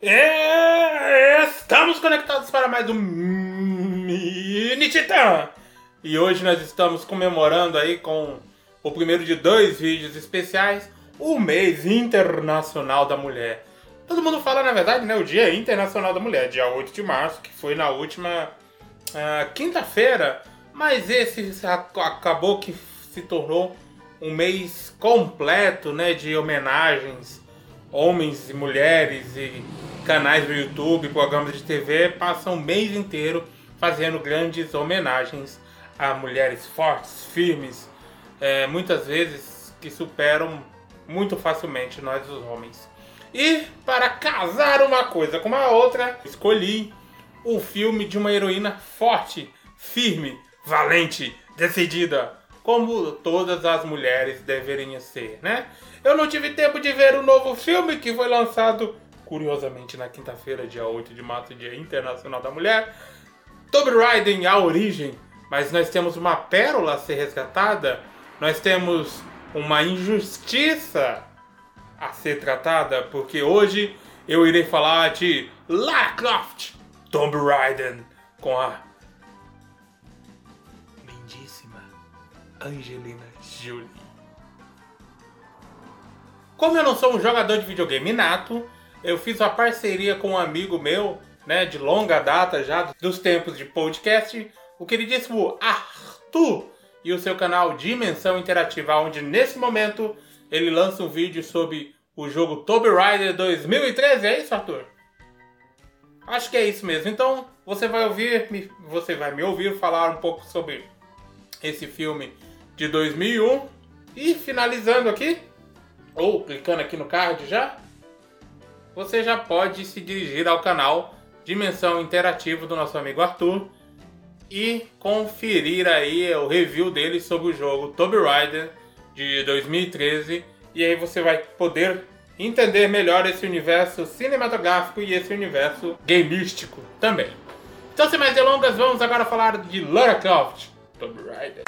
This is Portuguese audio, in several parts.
Estamos conectados para mais um Mini Titã. E hoje nós estamos comemorando aí com o primeiro de 2 vídeos especiais, o mês internacional da mulher. Todo mundo fala, na verdade, né, o Dia Internacional da Mulher, dia 8 de março, que foi na última quinta-feira. Mas esse acabou que se tornou um mês completo, né, de homenagens. Homens e mulheres e canais do YouTube, programas de TV passam o mês inteiro fazendo grandes homenagens a mulheres fortes, firmes, muitas vezes que superam muito facilmente nós os homens. E para casar uma coisa com a outra, escolhi o filme de uma heroína forte, firme, valente, decidida, como todas as mulheres deveriam ser, né? Eu não tive tempo de ver o novo filme que foi lançado, curiosamente, na quinta-feira, dia 8 de março, Dia Internacional da Mulher, Tomb Raider, A Origem. Mas nós temos uma pérola a ser resgatada, nós temos uma injustiça a ser tratada, porque hoje eu irei falar de Lara Croft, Tomb Raider, com a lindíssima Angelina Jolie. Como eu não sou um jogador de videogame nato, eu fiz uma parceria com um amigo meu, né, de longa data já, dos tempos de podcast, o queridíssimo Arthur, e o seu canal Dimensão Interativa, onde nesse momento ele lança um vídeo sobre o jogo Tomb Raider 2013, é isso, Arthur? Acho que é isso mesmo. Então você vai me ouvir falar um pouco sobre esse filme de 2001 e finalizando aqui, ou clicando aqui no card já, você já pode se dirigir ao canal Dimensão Interativa do nosso amigo Arthur e conferir aí o review dele sobre o jogo Tomb Raider de 2013, e aí você vai poder entender melhor esse universo cinematográfico e esse universo gameístico também. Então, sem mais delongas, vamos agora falar de Lara Croft, Tomb Raider.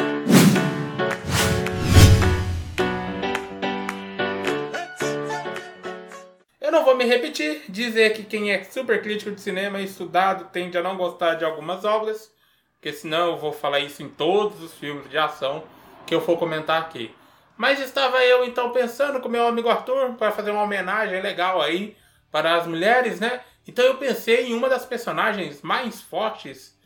Eu não vou me repetir, dizer que quem é super crítico de cinema e estudado tende a não gostar de algumas obras, porque senão eu vou falar isso em todos os filmes de ação que eu for comentar aqui. Mas estava eu então pensando com meu amigo Arthur para fazer uma homenagem legal aí para as mulheres, né? Então eu pensei em uma das personagens mais fortes,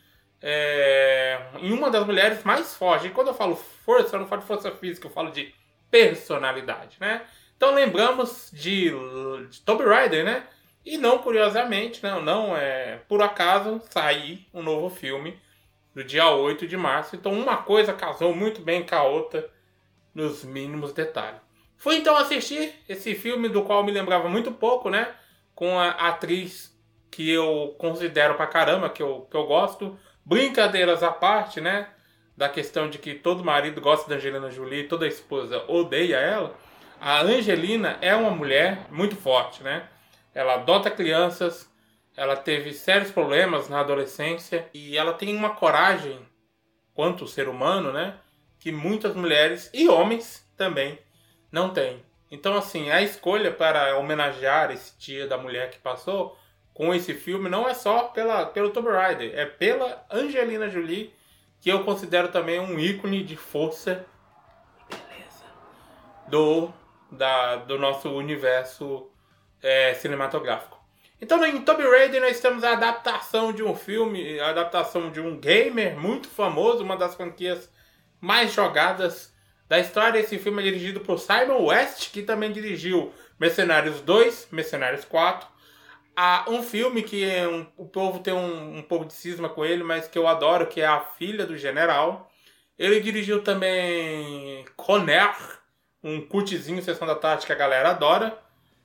em uma das mulheres mais fortes. E quando eu falo força, eu não falo de força física, eu falo de personalidade, né? Então lembramos de Tomb Raider, né? E não curiosamente, não por acaso, sair um novo filme no dia 8 de março. Então uma coisa casou muito bem com a outra nos mínimos detalhes. Fui então assistir esse filme do qual me lembrava muito pouco, né? Com a atriz que eu considero pra caramba, que eu gosto. Brincadeiras à parte, né? Da questão de que todo marido gosta da Angelina Jolie, toda esposa odeia ela. A Angelina é uma mulher muito forte, né? Ela adota crianças, ela teve sérios problemas na adolescência e ela tem uma coragem, quanto ser humano, né? Que muitas mulheres e homens também não têm. Então, assim, a escolha para homenagear esse Dia da Mulher que passou com esse filme não é só pelo Tomb Raider, é pela Angelina Jolie, que eu considero também um ícone de força e beleza do nosso universo cinematográfico. Então, em Tomb Raider nós temos a adaptação de um filme, a adaptação de um gamer muito famoso, uma das franquias mais jogadas da história. Esse filme é dirigido por Simon West, que também dirigiu Mercenários 2, Mercenários 4. Um filme que o povo tem um pouco de cisma com ele, mas que eu adoro, que é A Filha do General. Ele dirigiu também Conner, um cultzinho, Sessão da Tarde, que a galera adora.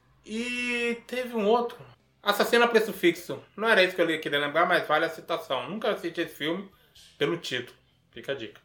E teve um outro, Assassino a Preço Fixo. Não era isso que eu queria lembrar, mas vale a citação. Nunca assisti esse filme pelo título. Fica a dica.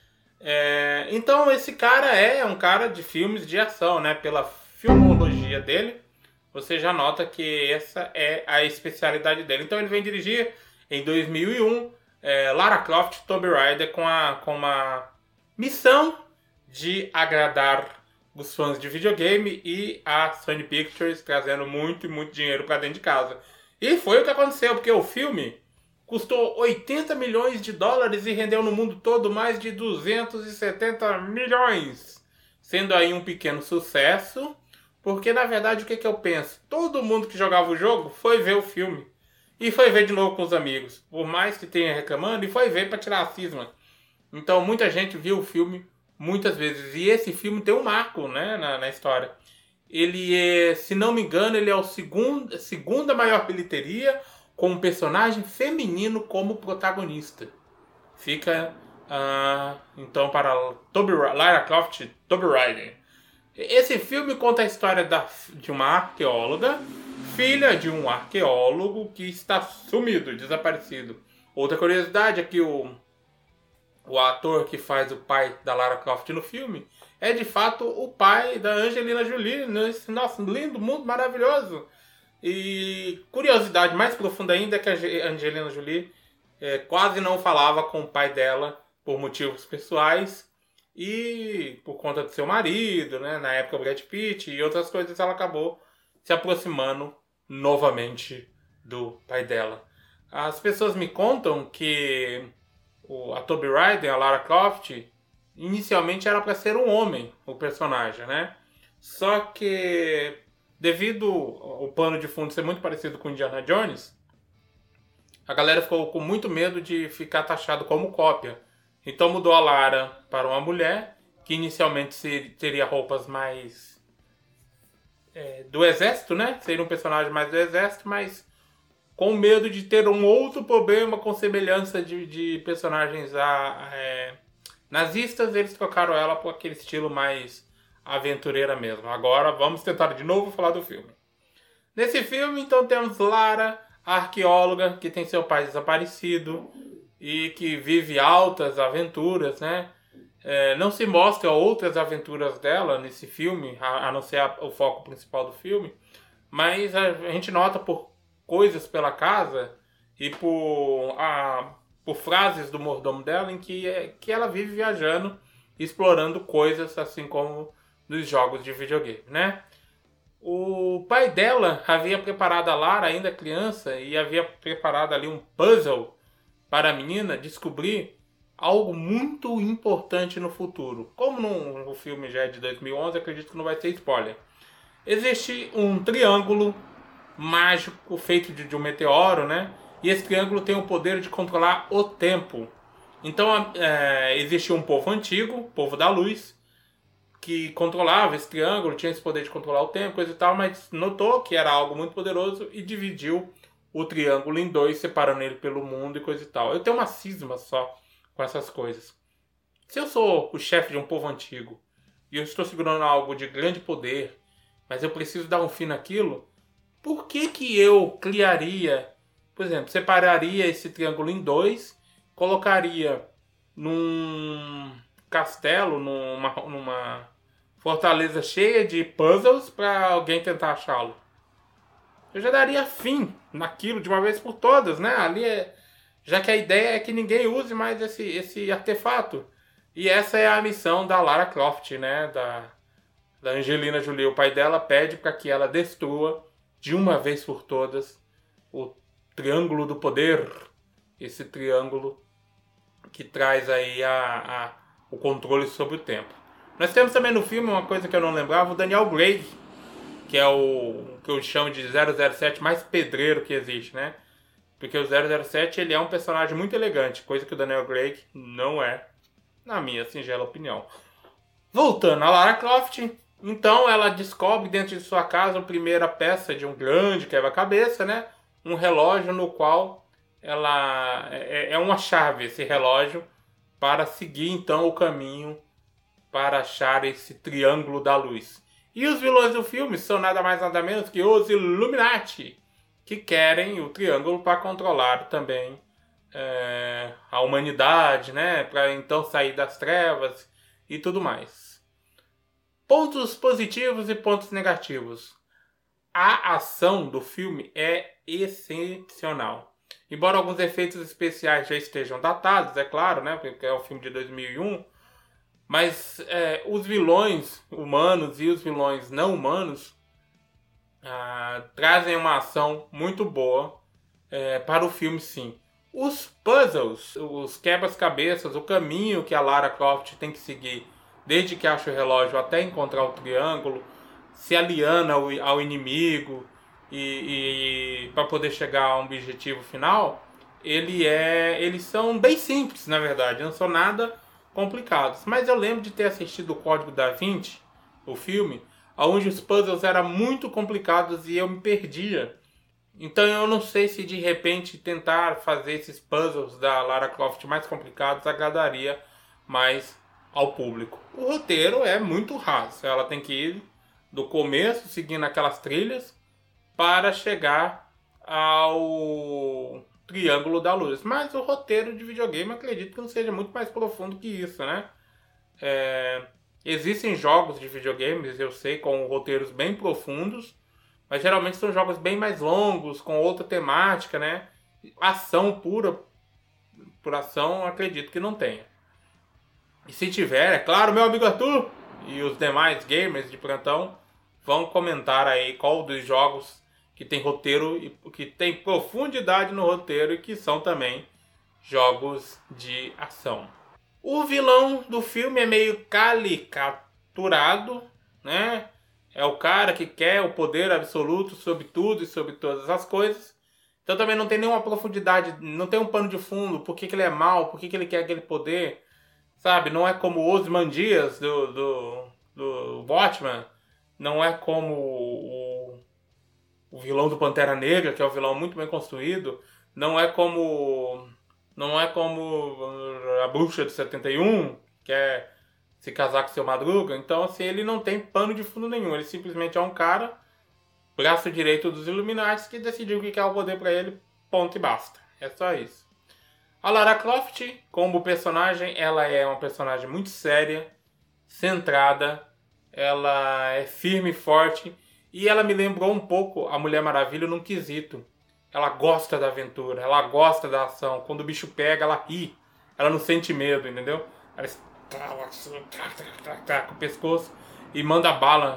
Então esse cara é um cara de filmes de ação, né? Pela filmologia dele, você já nota que essa é a especialidade dele. Então ele vem dirigir em 2001 Lara Croft Tomb Raider com uma missão de agradar os fãs de videogame e a Sony Pictures trazendo muito e muito dinheiro para dentro de casa. E foi o que aconteceu, porque o filme custou 80 milhões de dólares e rendeu no mundo todo mais de 270 milhões. Sendo aí um pequeno sucesso, porque na verdade o que eu penso? Todo mundo que jogava o jogo foi ver o filme. E foi ver de novo com os amigos. Por mais que tenha reclamando, e foi ver para tirar a cisma. Então muita gente viu o filme muitas vezes. E esse filme tem um marco, né, na história. Ele é, se não me engano, ele é a segunda maior bilheteria com um personagem feminino como protagonista. Fica, então, para Lara Croft, Tomb Raider. Esse filme conta a história de uma arqueóloga, filha de um arqueólogo que está sumido, desaparecido. Outra curiosidade é que o ator que faz o pai da Lara Croft no filme é de fato o pai da Angelina Jolie nesse nosso lindo mundo maravilhoso. E curiosidade mais profunda ainda é que a Angelina Jolie quase não falava com o pai dela por motivos pessoais e por conta do seu marido, né? Na época o Brad Pitt e outras coisas, ela acabou se aproximando novamente do pai dela. As pessoas me contam que a Tomb Raider, a Lara Croft, inicialmente era para ser um homem, o personagem, né? Só que devido ao pano de fundo ser muito parecido com Indiana Jones, a galera ficou com muito medo de ficar taxado como cópia. Então mudou a Lara para uma mulher, que inicialmente teria roupas mais do exército, né? Seria um personagem mais do exército, mas com medo de ter um outro problema com semelhança de personagens nazistas, eles trocaram ela por aquele estilo mais aventureira mesmo. Agora vamos tentar de novo falar do filme. Nesse filme, então, temos Lara, a arqueóloga, que tem seu pai desaparecido e que vive altas aventuras, né? Não se mostra outras aventuras dela nesse filme, a não ser o foco principal do filme, mas a gente nota por coisas pela casa e por frases do mordomo dela em que ela vive viajando, explorando coisas, assim como nos jogos de videogame, né? O pai dela havia preparado a Lara, ainda criança, e havia preparado ali um puzzle para a menina descobrir algo muito importante no futuro. Como o filme já é de 2011, acredito que não vai ter spoiler. Existe um triângulo mágico feito de um meteoro, né? E esse triângulo tem o poder de controlar o tempo. Então existia um povo antigo, povo da luz, que controlava esse triângulo, tinha esse poder de controlar o tempo, coisa e tal, mas notou que era algo muito poderoso e dividiu o triângulo em dois, separando ele pelo mundo e coisa e tal. Eu tenho uma cisma só com essas coisas. Se eu sou o chefe de um povo antigo e eu estou segurando algo de grande poder, mas eu preciso dar um fim naquilo, por que eu criaria, por exemplo, separaria esse triângulo em dois, colocaria num castelo, numa fortaleza cheia de puzzles para alguém tentar achá-lo? Eu já daria fim naquilo de uma vez por todas, né? Ali já que a ideia é que ninguém use mais esse artefato. E essa é a missão da Lara Croft, né? Da Angelina Jolie. O pai dela pede para que ela destrua de uma vez por todas o Triângulo do Poder. Esse triângulo que traz aí o controle sobre o tempo. Nós temos também no filme uma coisa que eu não lembrava, o Daniel Craig, que é o que eu chamo de 007 mais pedreiro que existe, né? Porque o 007 ele é um personagem muito elegante, coisa que o Daniel Craig não é, na minha singela opinião. Voltando a Lara Croft, então ela descobre dentro de sua casa a primeira peça de um grande quebra-cabeça, né? Um relógio no qual ela é uma chave, esse relógio, para seguir então o caminho para achar esse triângulo da luz. E os vilões do filme são nada mais nada menos que os Illuminati, que querem o triângulo para controlar também a humanidade, né? Para então sair das trevas e tudo mais. Pontos positivos e pontos negativos. A ação do filme é excepcional. Embora alguns efeitos especiais já estejam datados, é claro, né? Porque é um filme de 2001, Mas os vilões humanos e os vilões não humanos trazem uma ação muito boa para o filme, sim. Os puzzles, os quebra-cabeças, o caminho que a Lara Croft tem que seguir desde que acha o relógio até encontrar o triângulo, se aliando ao inimigo e para poder chegar a um objetivo final, eles são bem simples, na verdade, não são nada complicados. Mas eu lembro de ter assistido o Código da Vinci, o filme, onde os puzzles eram muito complicados e eu me perdia. Então eu não sei se de repente tentar fazer esses puzzles da Lara Croft mais complicados agradaria mais ao público. O roteiro é muito raso. Ela tem que ir do começo, seguindo aquelas trilhas, para chegar ao Triângulo da Luz. Mas o roteiro de videogame, acredito que não seja muito mais profundo que isso, né? Existem jogos de videogames, eu sei, com roteiros bem profundos, mas geralmente são jogos bem mais longos, com outra temática, né? Ação pura, por ação, acredito que não tenha. E se tiver, é claro, meu amigo Arthur e os demais gamers de plantão vão comentar aí qual dos jogos que tem roteiro e que tem profundidade no roteiro e que são também jogos de ação. O vilão do filme é meio caricaturado, né? É o cara que quer o poder absoluto sobre tudo e sobre todas as coisas. Então também não tem nenhuma profundidade, não tem um pano de fundo, por que ele é mau, por que ele quer aquele poder, sabe? Não é como o Ozymandias do Watchmen, não é como o vilão do Pantera Negra, que é um vilão muito bem construído, não é como a bruxa de 71, que é se casar com seu Madruga. Então, assim, ele não tem pano de fundo nenhum. Ele simplesmente é um cara, braço direito dos Illuminati, que decidiu que quer o poder pra ele, ponto e basta. É só isso. A Lara Croft, como personagem, ela é uma personagem muito séria, centrada, ela é firme e forte, e ela me lembrou um pouco a Mulher Maravilha num quesito. Ela gosta da aventura, ela gosta da ação. Quando o bicho pega, ela ri. Ela não sente medo, entendeu? Ela com o pescoço e manda bala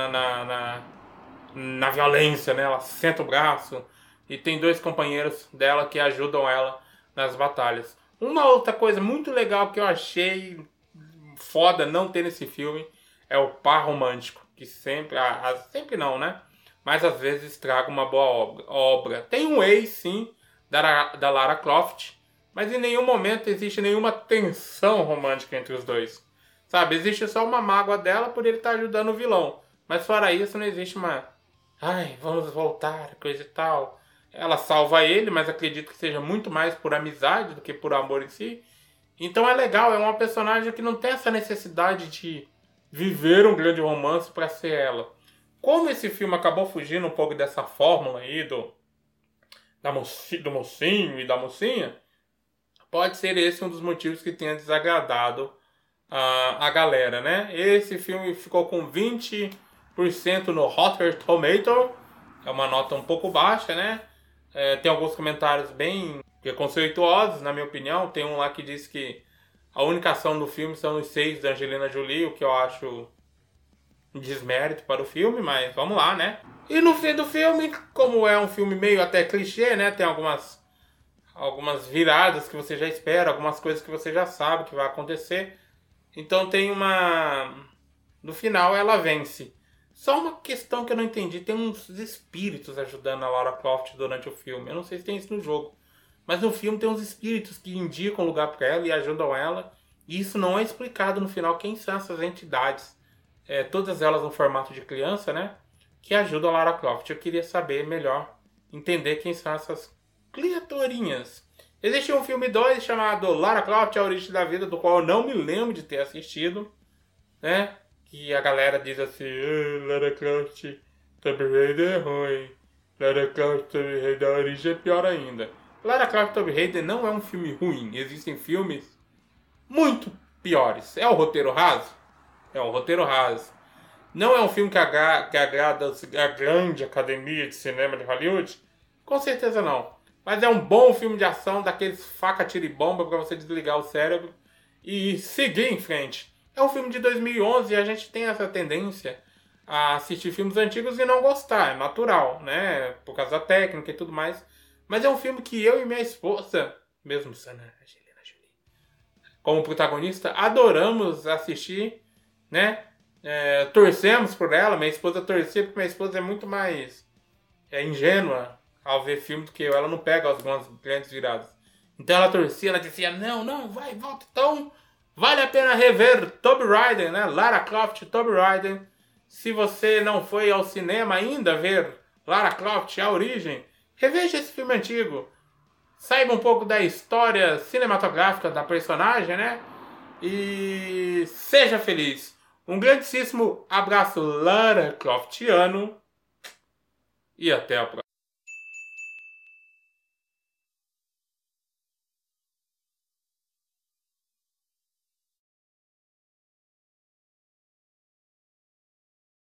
na violência, né? Ela senta o braço e tem 2 companheiros dela que ajudam ela nas batalhas. Uma outra coisa muito legal que eu achei foda não ter nesse filme é o par romântico, que sempre não, né? Mas às vezes traga uma boa obra. Tem um ex, sim, da Lara Croft, mas em nenhum momento existe nenhuma tensão romântica entre os dois. Sabe, existe só uma mágoa dela por ele estar ajudando o vilão. Mas fora isso, não existe uma... Ai, vamos voltar, coisa e tal. Ela salva ele, mas acredito que seja muito mais por amizade do que por amor em si. Então é legal, é uma personagem que não tem essa necessidade de viver um grande romance para ser ela. Como esse filme acabou fugindo um pouco dessa fórmula aí do mocinho e da mocinha, pode ser esse um dos motivos que tenha desagradado a galera, né? Esse filme ficou com 20% no Rotten Tomatoes, é uma nota um pouco baixa, né? Tem alguns comentários bem preconceituosos, na minha opinião. Tem um lá que diz que a única ação do filme são os 6 da Angelina Jolie, o que eu acho um desmérito para o filme, mas vamos lá, né? E no fim do filme, como é um filme meio até clichê, né? Tem algumas viradas que você já espera, algumas coisas que você já sabe que vai acontecer. Então tem no final ela vence. Só uma questão que eu não entendi, tem uns espíritos ajudando a Lara Croft durante o filme. Eu não sei se tem isso no jogo, mas no filme tem uns espíritos que indicam lugar para ela e ajudam ela. E isso não é explicado no final quem são essas entidades. Todas elas no formato de criança, né? Que ajudam a Lara Croft. Eu queria saber melhor, entender quem são essas criaturinhas. Existe um filme 2 chamado Lara Croft, A Origem da Vida, do qual eu não me lembro de ter assistido, né? Que a galera diz assim, Lara Croft, Tomb Raider é ruim. Lara Croft, Tomb Raider, A Origem é pior ainda. Lara Croft, Tomb Raider não é um filme ruim. Existem filmes muito piores. É o roteiro raso? É um roteiro raso. Não é um filme que agrada a grande academia de cinema de Hollywood? Com certeza não. Mas é um bom filme de ação, daqueles faca, tira e bomba pra você desligar o cérebro e seguir em frente. É um filme de 2011 e a gente tem essa tendência a assistir filmes antigos e não gostar. É natural, né? Por causa da técnica e tudo mais. Mas é um filme que eu e minha esposa, mesmo sendo a Angelina Jolie como protagonista, adoramos assistir, né? Torcemos por ela. Minha esposa torcia porque minha esposa é muito mais ingênua ao ver filme do que eu. Ela não pega as grandes viradas. Então ela torcia, ela dizia, não, vai, volta. Então vale a pena rever Tomb Raider, né? Lara Croft, Tomb Raider. Se você não foi ao cinema ainda ver Lara Croft, A Origem, reveja esse filme antigo. Saiba um pouco da história cinematográfica da personagem, né? E seja feliz. Um grandíssimo abraço Lara Croftiano. E até a próxima.